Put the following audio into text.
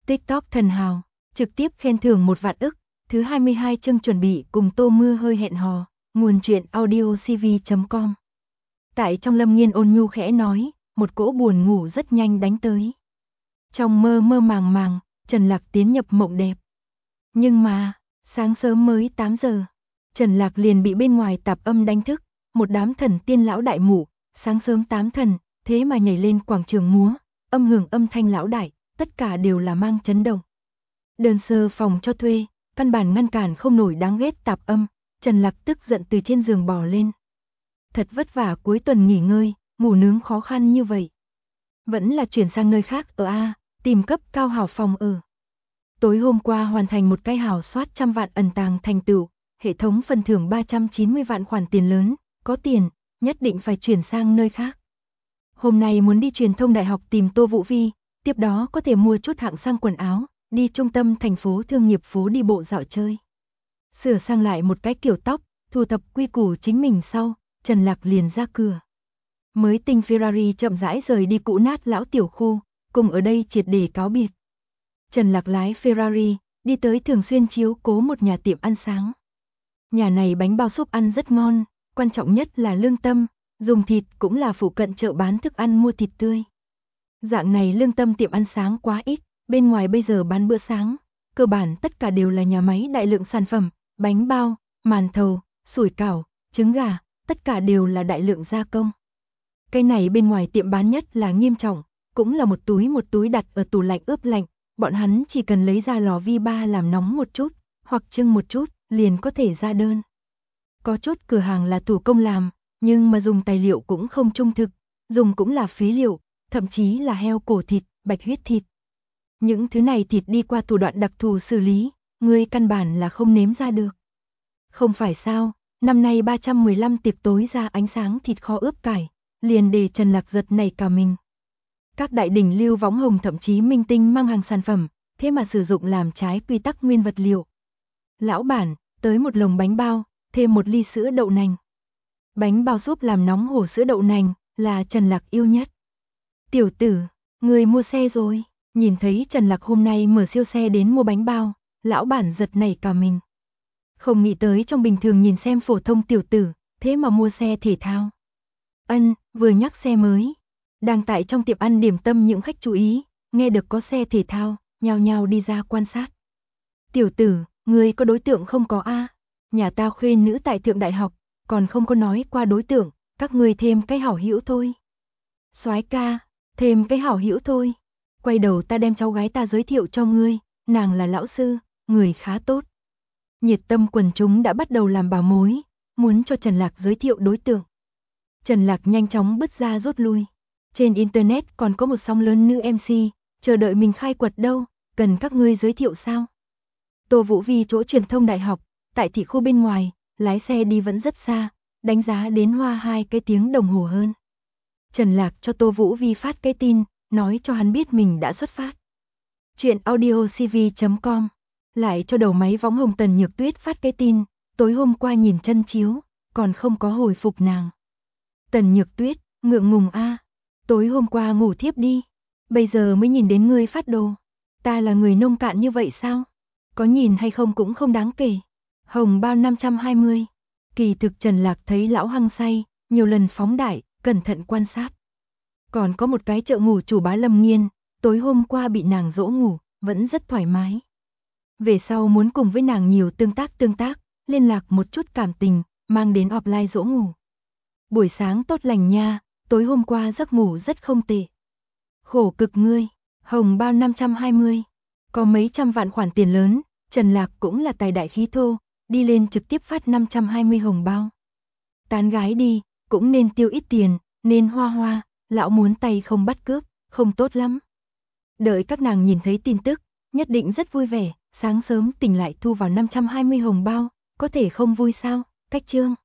TikTok thần hào, trực tiếp khen thưởng 1 vạn ức, thứ 22 chương chuẩn bị cùng Tô Mưa hơi hẹn hò, nguồn truyện audiocv.com. Tại trong Lâm Nghiên ôn nhu khẽ nói, một cỗ buồn ngủ rất nhanh đánh tới. Trong mơ mơ màng màng, Trần Lạc tiến nhập mộng đẹp. Nhưng mà, sáng sớm mới 8 giờ, Trần Lạc liền bị bên ngoài tạp âm đánh thức, một đám thần tiên lão đại mụ, sáng sớm 8 thần, thế mà nhảy lên quảng trường múa, âm hưởng âm thanh lão đại, tất cả đều là mang chấn động. Đơn sơ phòng cho thuê, căn bản ngăn cản không nổi đáng ghét tạp âm, Trần Lạc tức giận từ trên giường bò lên. Thật vất vả cuối tuần nghỉ ngơi, ngủ nướng khó khăn như vậy. Vẫn là chuyển sang nơi khác ở A, tìm cấp cao hảo phòng ở. Tối hôm qua hoàn thành một cái hào soát 100 vạn ẩn tàng thành tựu, hệ thống phần thưởng 390 vạn khoản tiền lớn, có tiền, nhất định phải chuyển sang nơi khác. Hôm nay muốn đi truyền thông đại học tìm Tô Vũ Vi, tiếp đó có thể mua chút hạng sang quần áo, đi trung tâm thành phố thương nghiệp phố đi bộ dạo chơi. Sửa sang lại một cái kiểu tóc, thu thập quy củ chính mình sau, Trần Lạc liền ra cửa. Mới tinh Ferrari chậm rãi rời đi cũ nát lão tiểu khu, cùng ở đây triệt để cáo biệt. Trần Lạc lái Ferrari, đi tới thường xuyên chiếu cố một nhà tiệm ăn sáng. Nhà này bánh bao súp ăn rất ngon, quan trọng nhất là lương tâm, dùng thịt cũng là phụ cận chợ bán thức ăn mua thịt tươi. Dạng này lương tâm tiệm ăn sáng quá ít, bên ngoài bây giờ bán bữa sáng, cơ bản tất cả đều là nhà máy đại lượng sản phẩm, bánh bao, màn thầu, sủi cảo, trứng gà, tất cả đều là đại lượng gia công. Cái này bên ngoài tiệm bán nhất là nghiêm trọng, cũng là một túi đặt ở tủ lạnh ướp lạnh, bọn hắn chỉ cần lấy ra lò vi ba làm nóng một chút, hoặc trưng một chút, liền có thể ra đơn. Có chút cửa hàng là thủ công làm, nhưng mà dùng tài liệu cũng không trung thực, dùng cũng là phế liệu, thậm chí là heo cổ thịt, bạch huyết thịt. Những thứ này thịt đi qua thủ đoạn đặc thù xử lý, người căn bản là không nếm ra được. Không phải sao, năm nay 315 tiệc tối ra ánh sáng thịt kho ướp cải, liền để Trần Lạc giật nảy cả mình. Các đại đỉnh lưu võng hồng thậm chí minh tinh mang hàng sản phẩm, thế mà sử dụng làm trái quy tắc nguyên vật liệu. Lão bản, tới một lồng bánh bao, thêm một ly sữa đậu nành. Bánh bao súp làm nóng hổ sữa đậu nành, là Trần Lạc yêu nhất. Tiểu tử, người mua xe rồi, nhìn thấy Trần Lạc hôm nay mở siêu xe đến mua bánh bao, lão bản giật nảy cả mình. Không nghĩ tới trong bình thường nhìn xem phổ thông tiểu tử, thế mà mua xe thể thao. Vừa nhắc xe mới. Đang tại trong tiệm ăn điểm tâm những khách chú ý, nghe được có xe thể thao, nhao nhao đi ra quan sát. Tiểu tử, người có đối tượng không có a? Nhà ta khuyên nữ tại thượng đại học, còn không có nói qua đối tượng, các người thêm cái hảo hữu thôi. Soái ca, thêm cái hảo hữu thôi. Quay đầu ta đem cháu gái ta giới thiệu cho ngươi, nàng là lão sư, người khá tốt. Nhiệt tâm quần chúng đã bắt đầu làm bảo mối, muốn cho Trần Lạc giới thiệu đối tượng. Trần Lạc nhanh chóng bứt ra rút lui. Trên internet còn có một sóng lớn nữ MC, chờ đợi mình khai quật đâu, cần các ngươi giới thiệu sao? Tô Vũ Vi chỗ truyền thông đại học, tại thị khu bên ngoài, lái xe đi vẫn rất xa, đánh giá đến hoa 2 cái tiếng đồng hồ hơn. Trần Lạc cho Tô Vũ Vi phát cái tin, nói cho hắn biết mình đã xuất phát. Chuyện audiocv.com, lại cho đầu máy võng hồng Tần Nhược Tuyết phát cái tin, tối hôm qua nhìn chân chiếu, còn không có hồi phục nàng. Tần Nhược Tuyết, ngượng ngùng a, tối hôm qua ngủ thiếp đi, bây giờ mới nhìn đến ngươi phát đồ. Ta là người nông cạn như vậy sao? Có nhìn hay không cũng không đáng kể. Hồng bao 520. Kỳ thực Trần Lạc thấy lão hăng say, nhiều lần phóng đại, cẩn thận quan sát. Còn có một cái chợ ngủ chủ bá Lâm Nghiên, tối hôm qua bị nàng dỗ ngủ, vẫn rất thoải mái. Về sau muốn cùng với nàng nhiều tương tác, liên lạc một chút cảm tình, mang đến offline dỗ ngủ. Buổi sáng tốt lành nha, tối hôm qua giấc ngủ rất không tệ. Khổ cực ngươi, hồng bao 520. Có mấy trăm vạn khoản tiền lớn, Trần Lạc cũng là tài đại khí thô, đi lên trực tiếp phát 520 hồng bao. Tán gái đi, cũng nên tiêu ít tiền, nên hoa, lão muốn tay không bắt cướp, không tốt lắm. Đợi các nàng nhìn thấy tin tức, nhất định rất vui vẻ, sáng sớm tỉnh lại thu vào 520 hồng bao, có thể không vui sao, cách chương.